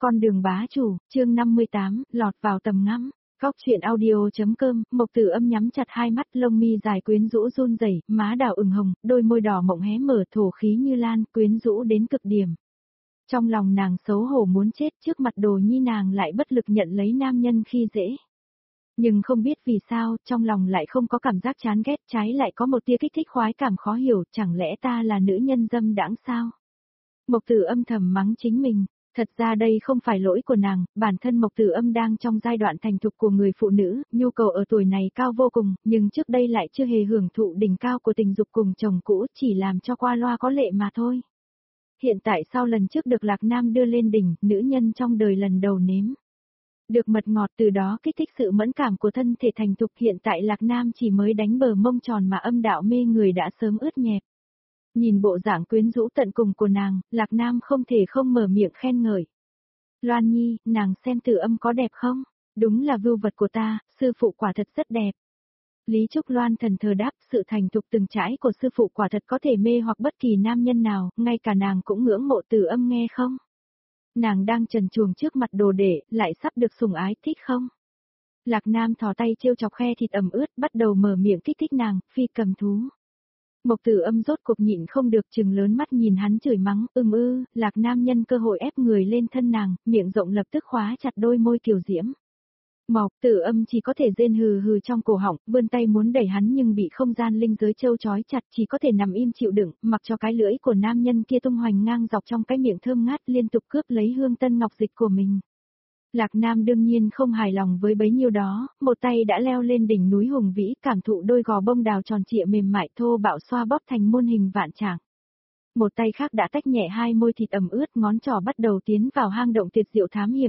Con đường bá chủ, chương 58, lọt vào tầm ngắm. Góc truyện audio.com, Mộc Tử Âm nhắm chặt hai mắt, lông mi dài quyến rũ run rẩy, má đào ửng hồng, đôi môi đỏ mọng hé mở, thổ khí như lan, quyến rũ đến cực điểm. Trong lòng nàng xấu hổ muốn chết, trước mặt Đồ Nhi nàng lại bất lực nhận lấy nam nhân khi dễ. Nhưng không biết vì sao, trong lòng lại không có cảm giác chán ghét, trái lại có một tia kích thích khoái cảm khó hiểu, chẳng lẽ ta là nữ nhân dâm đãng sao? Mộc Tử Âm thầm mắng chính mình. Thật ra đây không phải lỗi của nàng, bản thân Mộc Tử Âm đang trong giai đoạn thành thục của người phụ nữ, nhu cầu ở tuổi này cao vô cùng, nhưng trước đây lại chưa hề hưởng thụ đỉnh cao của tình dục cùng chồng cũ, chỉ làm cho qua loa có lệ mà thôi. Hiện tại sau lần trước được Lạc Nam đưa lên đỉnh, nữ nhân trong đời lần đầu nếm được mật ngọt, từ đó kích thích sự mẫn cảm của thân thể thành thục, hiện tại Lạc Nam chỉ mới đánh bờ mông tròn mà âm đạo mê người đã sớm ướt nhẹp. Nhìn bộ dạng quyến rũ tận cùng của nàng, Lạc Nam không thể không mở miệng khen ngợi. Loan Nhi, nàng xem Tử Âm có đẹp không? Đúng là vưu vật của ta, sư phụ quả thật rất đẹp. Lý Trúc Loan thần thờ đáp, sự thành thục từng trải của sư phụ quả thật có thể mê hoặc bất kỳ nam nhân nào, ngay cả nàng cũng ngưỡng mộ Tử Âm nghe không? Nàng đang trần truồng trước mặt đồ đệ, lại sắp được sủng ái, thích không? Lạc Nam thò tay trêu chọc khe thịt ẩm ướt, bắt đầu mở miệng kích thích nàng, phi cầm thú. Mộc Tử Âm rốt cuộc nhịn không được, trừng lớn mắt nhìn hắn chửi mắng, Lạc Nam nhân cơ hội ép người lên thân nàng, miệng rộng lập tức khóa chặt đôi môi kiều diễm. Mộc Tử Âm chỉ có thể rên hừ hừ trong cổ họng, vươn tay muốn đẩy hắn nhưng bị không gian linh giới châu trói chặt, chỉ có thể nằm im chịu đựng, mặc cho cái lưỡi của nam nhân kia tung hoành ngang dọc trong cái miệng thơm ngát, liên tục cướp lấy hương tân ngọc dịch của mình. Lạc Nam đương nhiên không hài lòng với bấy nhiêu đó, một tay đã leo lên đỉnh núi hùng vĩ, cảm thụ đôi gò bông đào tròn trịa mềm mại thô bạo xoa bóp thành muôn hình vạn trạng. Một tay khác đã tách nhẹ hai môi thịt ẩm ướt, ngón trỏ bắt đầu tiến vào hang động tuyệt diệu thám hiểm,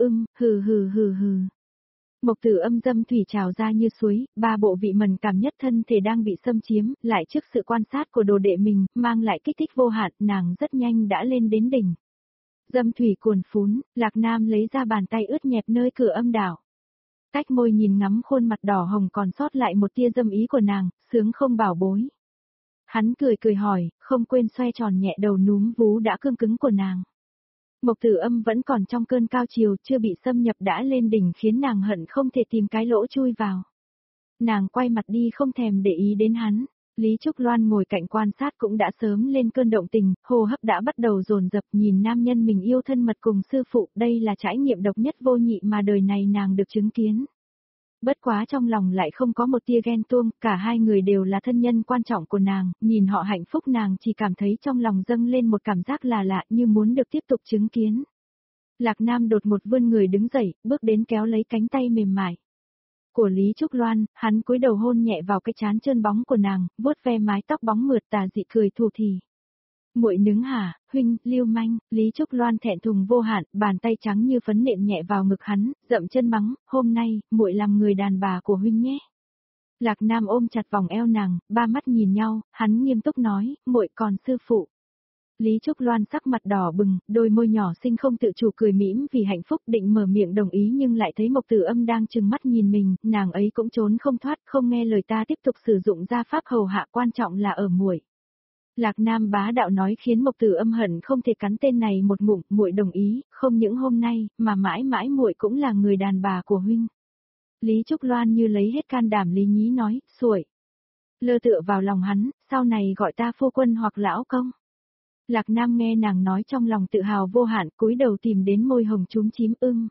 hừ hừ hừ hừ. Mộc Tử Âm dâm thủy trào ra như suối, ba bộ vị mẫn cảm nhất thân thể đang bị xâm chiếm, lại trước sự quan sát của đồ đệ mình, mang lại kích thích vô hạn, nàng rất nhanh đã lên đến đỉnh. Dâm thủy cuồn phún, Lạc Nam lấy ra bàn tay ướt nhẹp nơi cửa âm đạo. Cách môi nhìn ngắm khuôn mặt đỏ hồng còn sót lại một tia dâm ý của nàng, sướng không bảo bối. Hắn cười cười hỏi, không quên xoay tròn nhẹ đầu núm vú đã cương cứng của nàng. Mộc Tử Âm vẫn còn trong cơn cao chiều, chưa bị xâm nhập đã lên đỉnh khiến nàng hận không thể tìm cái lỗ chui vào. Nàng quay mặt đi không thèm để ý đến hắn. Lý Trúc Loan ngồi cạnh quan sát cũng đã sớm lên cơn động tình, hô hấp đã bắt đầu dồn dập, nhìn nam nhân mình yêu thân mật cùng sư phụ, đây là trải nghiệm độc nhất vô nhị mà đời này nàng được chứng kiến. Bất quá trong lòng lại không có một tia ghen tuông, cả hai người đều là thân nhân quan trọng của nàng, nhìn họ hạnh phúc nàng chỉ cảm thấy trong lòng dâng lên một cảm giác là lạ như muốn được tiếp tục chứng kiến. Lạc Nam đột một vươn người đứng dậy, bước đến kéo lấy cánh tay mềm mại của Lý Trúc Loan, hắn cúi đầu hôn nhẹ vào cái trán trơn bóng của nàng, vuốt ve mái tóc bóng mượt tà dị cười thủ thỉ. Muội nướng hả, huynh, lưu manh, Lý Trúc Loan thẹn thùng vô hạn, bàn tay trắng như phấn nện nhẹ vào ngực hắn, dậm chân mắng, hôm nay, muội làm người đàn bà của huynh nhé. Lạc Nam ôm chặt vòng eo nàng, ba mắt nhìn nhau, hắn nghiêm túc nói, muội còn sư phụ. Lý Trúc Loan sắc mặt đỏ bừng, đôi môi nhỏ xinh không tự chủ cười mỉm vì hạnh phúc, định mở miệng đồng ý nhưng lại thấy Mộc Tử Âm đang trừng mắt nhìn mình, nàng ấy cũng trốn không thoát, không nghe lời ta tiếp tục sử dụng gia pháp hầu hạ, quan trọng là ở muội. Lạc Nam bá đạo nói khiến Mộc Tử Âm hận không thể cắn tên này một ngụm, muội đồng ý, không những hôm nay, mà mãi mãi muội cũng là người đàn bà của huynh. Lý Trúc Loan như lấy hết can đảm lý nhí nói, xuổi. Lơ tựa vào lòng hắn, sau này gọi ta phu quân hoặc lão công. Lạc Nam nghe nàng nói trong lòng tự hào vô hạn, cúi đầu tìm đến môi hồng chúm chím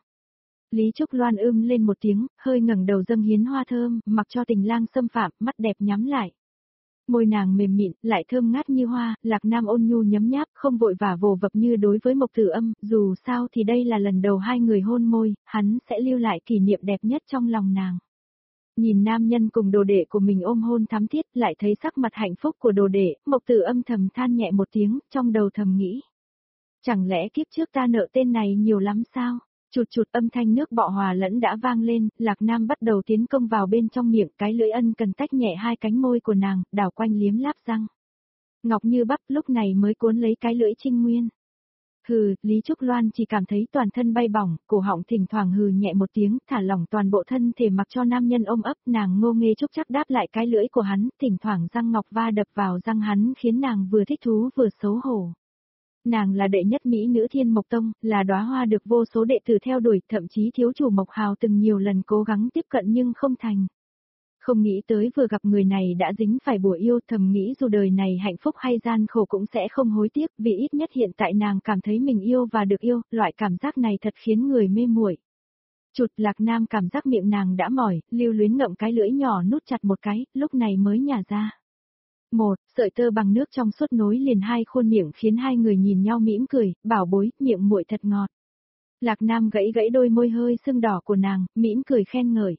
Lý Trúc Loan lên một tiếng, hơi ngẩng đầu dâng hiến hoa thơm, mặc cho tình lang xâm phạm, mắt đẹp nhắm lại. Môi nàng mềm mịn, lại thơm ngát như hoa, Lạc Nam ôn nhu nhấm nháp, không vội vã vồ vập như đối với Mộc Tử Âm, dù sao thì đây là lần đầu hai người hôn môi, hắn sẽ lưu lại kỷ niệm đẹp nhất trong lòng nàng. Nhìn nam nhân cùng đồ đệ của mình ôm hôn thắm thiết, lại thấy sắc mặt hạnh phúc của đồ đệ, Mộc Tử Âm thầm than nhẹ một tiếng, trong đầu thầm nghĩ. Chẳng lẽ kiếp trước ta nợ tên này nhiều lắm sao? Chụt chụt âm thanh nước bọ hòa lẫn đã vang lên, Lạc Nam bắt đầu tiến công vào bên trong miệng, cái lưỡi ân cần tách nhẹ hai cánh môi của nàng, đảo quanh liếm láp răng. Ngọc như bắp lúc này mới cuốn lấy cái lưỡi trinh nguyên. Hừ, Lý Trúc Loan chỉ cảm thấy toàn thân bay bổng, cổ họng thỉnh thoảng hừ nhẹ một tiếng, thả lỏng toàn bộ thân thể mặc cho nam nhân ôm ấp, nàng ngô nghê chúc chắc đáp lại cái lưỡi của hắn, thỉnh thoảng răng ngọc va đập vào răng hắn khiến nàng vừa thích thú vừa xấu hổ. Nàng là đệ nhất mỹ nữ Thiên Mộc Tông, là đóa hoa được vô số đệ tử theo đuổi, thậm chí thiếu chủ Mộc Hào từng nhiều lần cố gắng tiếp cận nhưng không thành. Không nghĩ tới vừa gặp người này đã dính phải bùa yêu, thầm nghĩ dù đời này hạnh phúc hay gian khổ cũng sẽ không hối tiếc, vì ít nhất hiện tại nàng cảm thấy mình yêu và được yêu, loại cảm giác này thật khiến người mê muội. Chụt Lạc Nam cảm giác miệng nàng đã mỏi, lưu luyến ngậm cái lưỡi nhỏ nút chặt một cái, lúc này mới nhả ra. Một, sợi tơ bằng nước trong suốt nối liền hai khuôn miệng khiến hai người nhìn nhau mỉm cười, bảo bối, miệng muội thật ngọt. Lạc Nam gãy gãy đôi môi hơi sưng đỏ của nàng, mỉm cười khen ngợi.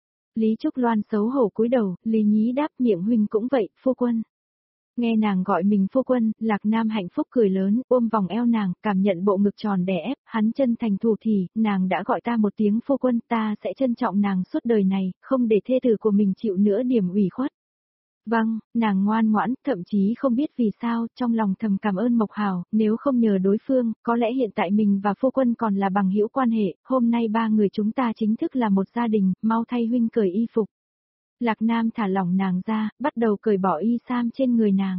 Lý Trúc Loan xấu hổ cúi đầu, Lý Nhí đáp miệng huynh cũng vậy, phu quân. Nghe nàng gọi mình phu quân, Lạc Nam hạnh phúc cười lớn, ôm vòng eo nàng, cảm nhận bộ ngực tròn đè ép, hắn chân thành thủ thì, nàng đã gọi ta một tiếng phu quân, ta sẽ trân trọng nàng suốt đời này, không để thê tử của mình chịu nữa điểm ủy khuất. Vâng, nàng ngoan ngoãn, thậm chí không biết vì sao, trong lòng thầm cảm ơn Mộc Hào, nếu không nhờ đối phương, có lẽ hiện tại mình và phu quân còn là bằng hữu quan hệ, hôm nay ba người chúng ta chính thức là một gia đình, mau thay huynh cởi y phục. Lạc Nam thả lỏng nàng ra, bắt đầu cởi bỏ y sam trên người nàng.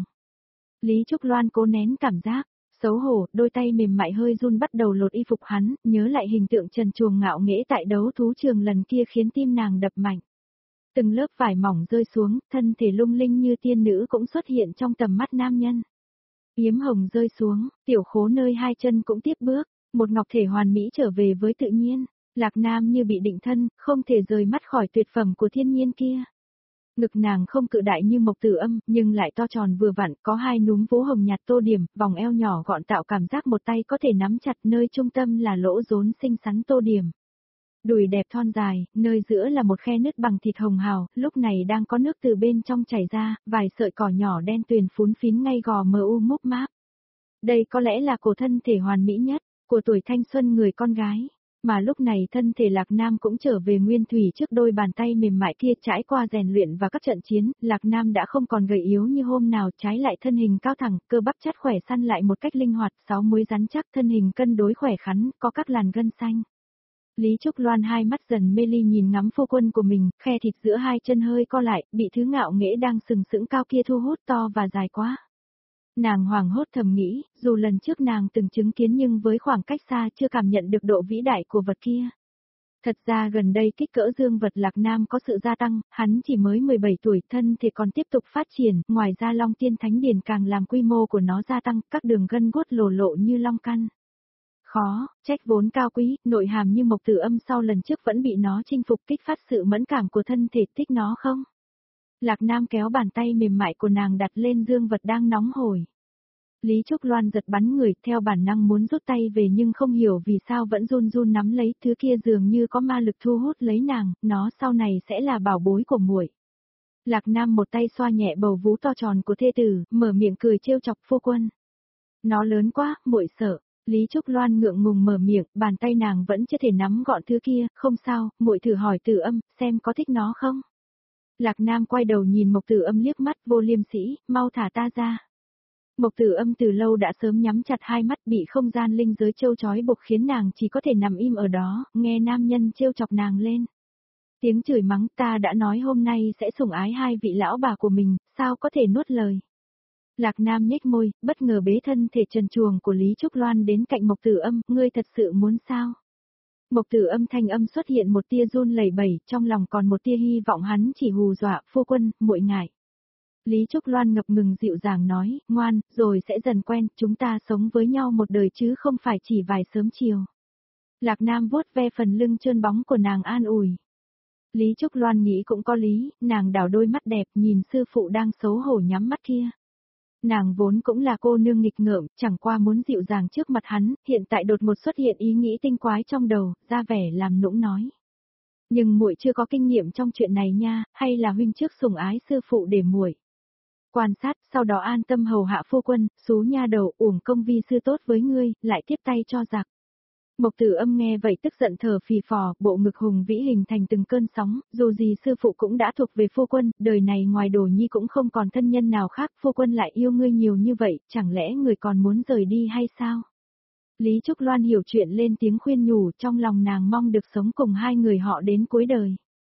Lý Trúc Loan cố nén cảm giác, xấu hổ, đôi tay mềm mại hơi run bắt đầu lột y phục hắn, nhớ lại hình tượng trần truồng ngạo nghễ tại đấu thú trường lần kia khiến tim nàng đập mạnh. Từng lớp vải mỏng rơi xuống, thân thể lung linh như tiên nữ cũng xuất hiện trong tầm mắt nam nhân. Yếm hồng rơi xuống, tiểu khố nơi hai chân cũng tiếp bước, một ngọc thể hoàn mỹ trở về với tự nhiên, Lạc Nam như bị định thân, không thể rời mắt khỏi tuyệt phẩm của thiên nhiên kia. Ngực nàng không cự đại như Mộc Tử Âm, nhưng lại to tròn vừa vặn, có hai núm vú hồng nhạt tô điểm, vòng eo nhỏ gọn tạo cảm giác một tay có thể nắm chặt, nơi trung tâm là lỗ rốn xinh xắn tô điểm. Đùi đẹp thon dài, nơi giữa là một khe nứt bằng thịt hồng hào, lúc này đang có nước từ bên trong chảy ra, vài sợi cỏ nhỏ đen tuyền phún phín ngay gò mờ u múp máp. Đây có lẽ là cổ thân thể hoàn mỹ nhất, của tuổi thanh xuân người con gái. Mà lúc này thân thể Lạc Nam cũng trở về nguyên thủy trước đôi bàn tay mềm mại kia trải qua rèn luyện và các trận chiến, Lạc Nam đã không còn gầy yếu như hôm nào, trái lại thân hình cao thẳng, cơ bắp chát khỏe săn lại một cách linh hoạt, sáu múi rắn chắc, thân hình cân đối khỏe khoắn, có các làn gân xanh. Lý Trúc Loan hai mắt dần mê ly nhìn ngắm phu quân của mình, khe thịt giữa hai chân hơi co lại, bị thứ ngạo nghễ đang sừng sững cao kia thu hút to và dài quá. Nàng hoảng hốt thầm nghĩ, dù lần trước nàng từng chứng kiến nhưng với khoảng cách xa chưa cảm nhận được độ vĩ đại của vật kia. Thật ra gần đây kích cỡ dương vật Lạc Nam có sự gia tăng, hắn chỉ mới 17 tuổi, thân thể còn tiếp tục phát triển, ngoài ra Long Tiên Thánh Điển càng làm quy mô của nó gia tăng, các đường gân guốt lồ lộ như long căn. Khó, trách vốn cao quý, nội hàm như Mộc Tử Âm sau lần trước vẫn bị nó chinh phục kích phát sự mẫn cảm của thân thể, thích nó không? Lạc Nam kéo bàn tay mềm mại của nàng đặt lên dương vật đang nóng hổi. Lý Trúc Loan giật bắn người, theo bản năng muốn rút tay về nhưng không hiểu vì sao vẫn run run nắm lấy, thứ kia dường như có ma lực thu hút lấy nàng, nó sau này sẽ là bảo bối của muội. Lạc Nam một tay xoa nhẹ bầu vú to tròn của thê tử, mở miệng cười trêu chọc phu quân. Nó lớn quá, muội sợ. Lý Trúc Loan ngượng ngùng mở miệng, bàn tay nàng vẫn chưa thể nắm gọn thứ kia, không sao, muội thử hỏi Tử Âm, xem có thích nó không? Lạc Nam quay đầu nhìn Mộc Tử Âm liếc mắt, vô liêm sỉ, mau thả ta ra. Mộc Tử Âm từ lâu đã sớm nhắm chặt hai mắt, bị không gian linh giới trêu trói buộc khiến nàng chỉ có thể nằm im ở đó, nghe nam nhân trêu chọc nàng lên. Tiếng chửi mắng, ta đã nói hôm nay sẽ sủng ái hai vị lão bà của mình, sao có thể nuốt lời. Lạc Nam nhếch môi, bất ngờ bế thân thể trần truồng của Lý Trúc Loan đến cạnh Mộc Tử Âm, ngươi thật sự muốn sao? Mộc Tử Âm thanh âm xuất hiện một tia run lẩy bẩy, trong lòng còn một tia hy vọng hắn chỉ hù dọa, phu quân, muội ngại. Lý Trúc Loan ngập ngừng dịu dàng nói, ngoan, rồi sẽ dần quen, chúng ta sống với nhau một đời chứ không phải chỉ vài sớm chiều. Lạc Nam vuốt ve phần lưng trơn bóng của nàng an ủi. Lý Trúc Loan nghĩ cũng có lý, nàng đảo đôi mắt đẹp nhìn sư phụ đang xấu hổ nhắm mắt kia. Nàng vốn cũng là cô nương nghịch ngợm, chẳng qua muốn dịu dàng trước mặt hắn, hiện tại đột ngột xuất hiện ý nghĩ tinh quái trong đầu, ra vẻ làm nũng nói. Nhưng muội chưa có kinh nghiệm trong chuyện này nha, hay là huynh trước sủng ái sư phụ để muội quan sát, sau đó an tâm hầu hạ phu quân, xú nha đầu, uổng công vi sư tốt với ngươi, lại tiếp tay cho giặc. Mộc Tử Âm nghe vậy tức giận thở phì phò, bộ ngực hùng vĩ hình thành từng cơn sóng, dù gì sư phụ cũng đã thuộc về phu quân, đời này ngoài Đồ Nhi cũng không còn thân nhân nào khác, phu quân lại yêu ngươi nhiều như vậy, chẳng lẽ người còn muốn rời đi hay sao? Lý Trúc Loan hiểu chuyện lên tiếng khuyên nhủ, trong lòng nàng mong được sống cùng hai người họ đến cuối đời.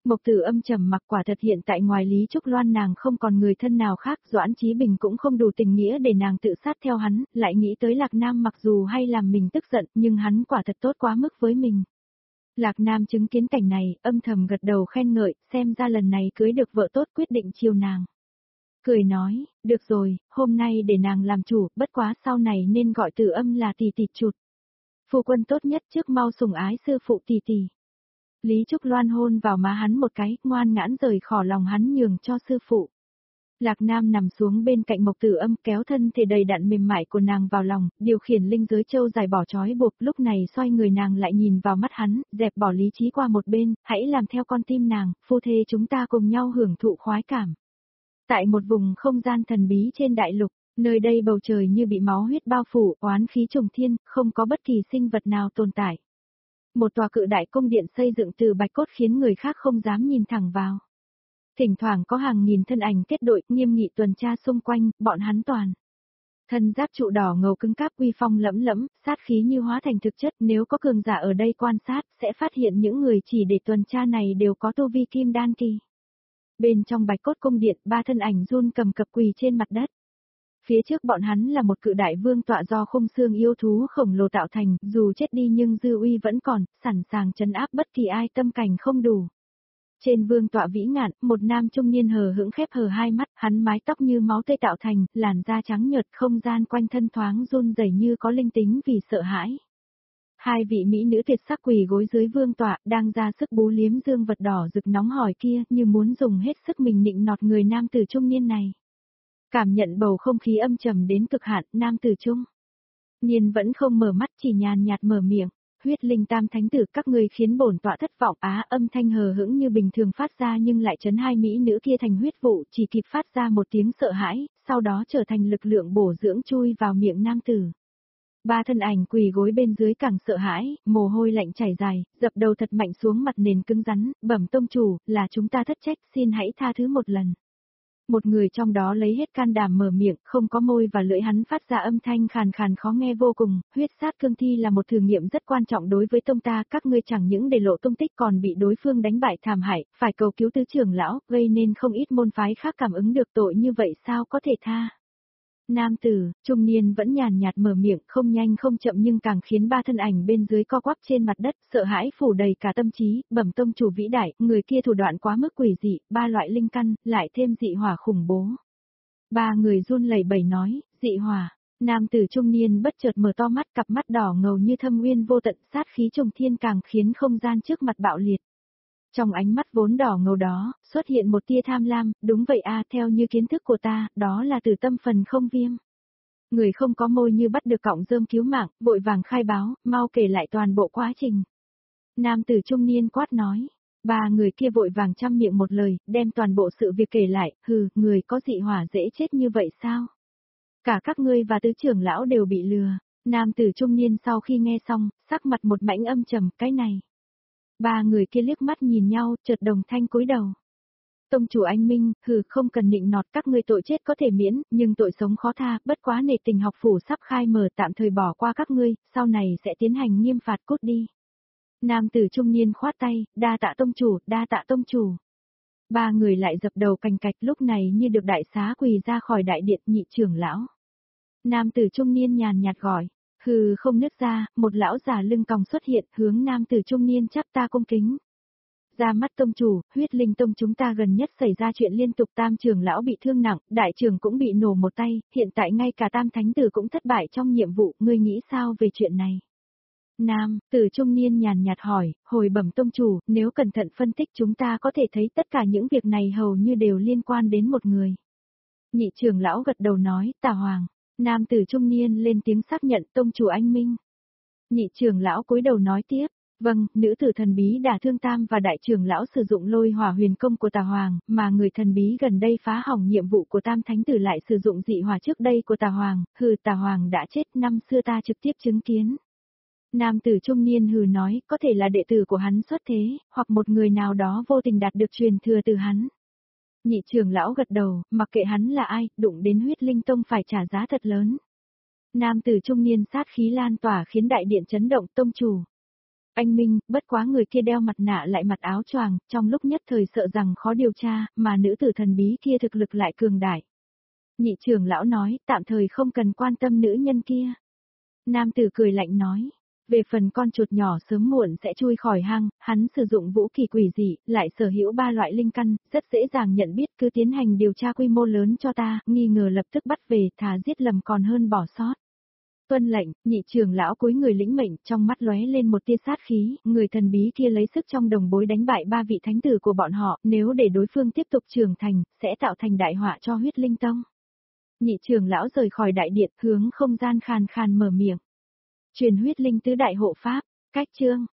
Mộc Tử Âm trầm mặc, quả thật hiện tại ngoài Lý Trúc Loan nàng không còn người thân nào khác, Doãn Chí Bình cũng không đủ tình nghĩa để nàng tự sát theo hắn, lại nghĩ tới Lạc Nam mặc dù hay làm mình tức giận, nhưng hắn quả thật tốt quá mức với mình. Lạc Nam chứng kiến cảnh này, âm thầm gật đầu khen ngợi, xem ra lần này cưới được vợ tốt, quyết định chiều nàng. Cười nói, được rồi, hôm nay để nàng làm chủ, bất quá sau này nên gọi Tử Âm là tỷ tỷ chụt. Phu quân tốt nhất trước mau sủng ái sư phụ tỷ tỷ. Lý Trúc Loan hôn vào má hắn một cái, ngoan ngãn rời khỏi lòng hắn nhường cho sư phụ. Lạc Nam nằm xuống bên cạnh Mộc Tử Âm, kéo thân thể đầy đặn mềm mại của nàng vào lòng, điều khiển linh giới châu dài bỏ trói buộc, lúc này xoay người nàng lại nhìn vào mắt hắn, dẹp bỏ lý trí qua một bên, hãy làm theo con tim nàng, phu thê chúng ta cùng nhau hưởng thụ khoái cảm. Tại một vùng không gian thần bí trên đại lục, nơi đây bầu trời như bị máu huyết bao phủ, oán khí trùng thiên, không có bất kỳ sinh vật nào tồn tại. Một tòa cự đại cung điện xây dựng từ bạch cốt khiến người khác không dám nhìn thẳng vào. Thỉnh thoảng có hàng nghìn thân ảnh kết đội nghiêm nghị tuần tra xung quanh, bọn hắn toàn. Thân giáp trụ đỏ ngầu cứng cáp uy phong lẫm lẫm, sát khí như hóa thành thực chất, nếu có cường giả ở đây quan sát, sẽ phát hiện những người chỉ để tuần tra này đều có tu vi kim đan kỳ. Bên trong bạch cốt cung điện, ba thân ảnh run cầm cập quỳ trên mặt đất. Phía trước bọn hắn là một cự đại vương tọa do khung xương yêu thú khổng lồ tạo thành, dù chết đi nhưng dư uy vẫn còn, sẵn sàng trấn áp bất kỳ ai tâm cảnh không đủ. Trên vương tọa vĩ ngạn, một nam trung niên hờ hững khép hờ hai mắt, hắn mái tóc như máu tươi tạo thành, làn da trắng nhợt, không gian quanh thân thoáng run rẩy như có linh tính vì sợ hãi. Hai vị mỹ nữ tuyệt sắc quỳ gối dưới vương tọa, đang ra sức bú liếm dương vật đỏ rực nóng hổi kia, như muốn dùng hết sức mình nịnh nọt người nam tử trung niên này. Cảm nhận bầu không khí âm trầm đến cực hạn, nam tử trung niên vẫn không mở mắt, chỉ nhàn nhạt mở miệng. Huyết linh tam thánh tử, các ngươi khiến bổn tọa thất vọng. Âm thanh hờ hững như bình thường phát ra nhưng lại chấn hai mỹ nữ kia thành huyết vụ, chỉ kịp phát ra một tiếng sợ hãi, sau đó trở thành lực lượng bổ dưỡng chui vào miệng nam tử. Ba thân ảnh quỳ gối bên dưới càng sợ hãi, mồ hôi lạnh chảy dài, dập đầu thật mạnh xuống mặt nền cứng rắn, bẩm tông chủ, là chúng ta thất trách, xin hãy tha thứ một lần. Một người trong đó lấy hết can đảm mở miệng, không có môi và lưỡi, hắn phát ra âm thanh khàn khàn khó nghe vô cùng, huyết sát cương thi là một thử nghiệm rất quan trọng đối với tông ta, các ngươi chẳng những để lộ tung tích còn bị đối phương đánh bại thảm hại, phải cầu cứu tứ trưởng lão, gây nên không ít môn phái khác cảm ứng được tội như vậy sao có thể tha. Nam tử, trung niên vẫn nhàn nhạt mở miệng, không nhanh không chậm nhưng càng khiến ba thân ảnh bên dưới co quắp trên mặt đất, sợ hãi phủ đầy cả tâm trí, bẩm tông chủ vĩ đại, người kia thủ đoạn quá mức quỷ dị, ba loại linh căn, lại thêm dị hỏa khủng bố. Ba người run lẩy bẩy nói, dị hỏa. Nam tử trung niên bất chợt mở to mắt, cặp mắt đỏ ngầu như thâm uyên vô tận, sát khí trùng thiên càng khiến không gian trước mặt bạo liệt. Trong ánh mắt vốn đỏ ngầu đó, xuất hiện một tia tham lam, đúng vậy theo như kiến thức của ta, đó là từ tâm phần không viêm. Người không có môi như bắt được cọng rơm cứu mạng, vội vàng khai báo, mau kể lại toàn bộ quá trình. Nam tử trung niên quát nói, ba người kia vội vàng chăm miệng một lời, đem toàn bộ sự việc kể lại, người có dị hỏa dễ chết như vậy sao? Cả các ngươi và tứ trưởng lão đều bị lừa. Nam tử trung niên sau khi nghe xong, sắc mặt một mảnh âm trầm, cái này. Ba người kia liếc mắt nhìn nhau, chợt đồng thanh cúi đầu. Tông chủ anh Minh, không cần nịnh nọt, các ngươi tội chết có thể miễn, nhưng tội sống khó tha, bất quá nể tình học phủ sắp khai mở, tạm thời bỏ qua các ngươi, sau này sẽ tiến hành nghiêm phạt, cút đi. Nam tử trung niên khoát tay, đa tạ tông chủ, đa tạ tông chủ. Ba người lại dập đầu cành cạch, lúc này như được đại xá, quỳ ra khỏi đại điện. Nhị trưởng lão. Nam tử trung niên nhàn nhạt gọi. Không nứt ra, một lão già lưng còng xuất hiện, hướng nam tử trung niên chắp ta cung kính. Ra mắt tông chủ, huyết linh tông chúng ta gần nhất xảy ra chuyện liên tục, tam trưởng lão bị thương nặng, đại trưởng cũng bị nổ một tay, hiện tại ngay cả tam thánh tử cũng thất bại trong nhiệm vụ, ngươi nghĩ sao về chuyện này? Nam tử trung niên nhàn nhạt hỏi, hồi bẩm tông chủ, nếu cẩn thận phân tích chúng ta có thể thấy tất cả những việc này hầu như đều liên quan đến một người. Nhị trưởng lão gật đầu nói, Tà Hoàng. Nam tử trung niên lên tiếng xác nhận, tông chủ anh Minh. Nhị trưởng lão cúi đầu nói tiếp, vâng, nữ tử thần bí đả thương tam và đại trưởng lão sử dụng lôi hỏa huyền công của Tà Hoàng, mà người thần bí gần đây phá hỏng nhiệm vụ của tam thánh tử lại sử dụng dị hỏa trước đây của Tà Hoàng, Tà Hoàng đã chết, năm xưa ta trực tiếp chứng kiến. Nam tử trung niên nói, có thể là đệ tử của hắn xuất thế, hoặc một người nào đó vô tình đạt được truyền thừa từ hắn. Nhị trưởng lão gật đầu, mặc kệ hắn là ai, đụng đến huyết linh tông phải trả giá thật lớn. Nam tử trung niên sát khí lan tỏa khiến đại điện chấn động, tông chủ. Anh Minh, bất quá người kia đeo mặt nạ lại mặc áo choàng, trong lúc nhất thời sợ rằng khó điều tra, mà nữ tử thần bí kia thực lực lại cường đại. Nhị trưởng lão nói, tạm thời không cần quan tâm nữ nhân kia. Nam tử cười lạnh nói, về phần con chuột nhỏ sớm muộn sẽ chui khỏi hang, hắn sử dụng vũ kỳ quỷ dị, lại sở hữu 3 loại linh căn, rất dễ dàng nhận biết, cứ tiến hành điều tra quy mô lớn cho ta, nghi ngờ lập tức bắt về, thà giết lầm còn hơn bỏ sót. Tuân lệnh, nhị trưởng lão cúi người lĩnh mệnh, trong mắt lóe lên một tia sát khí, người thần bí kia lấy sức trong đồng bối đánh bại 3 vị thánh tử của bọn họ, nếu để đối phương tiếp tục trưởng thành, sẽ tạo thành đại họa cho huyết linh tông. Nhị trưởng lão rời khỏi đại điện, hướng không gian khàn khàn mở miệng. Truyền huyết linh tứ đại hộ pháp, cách chương.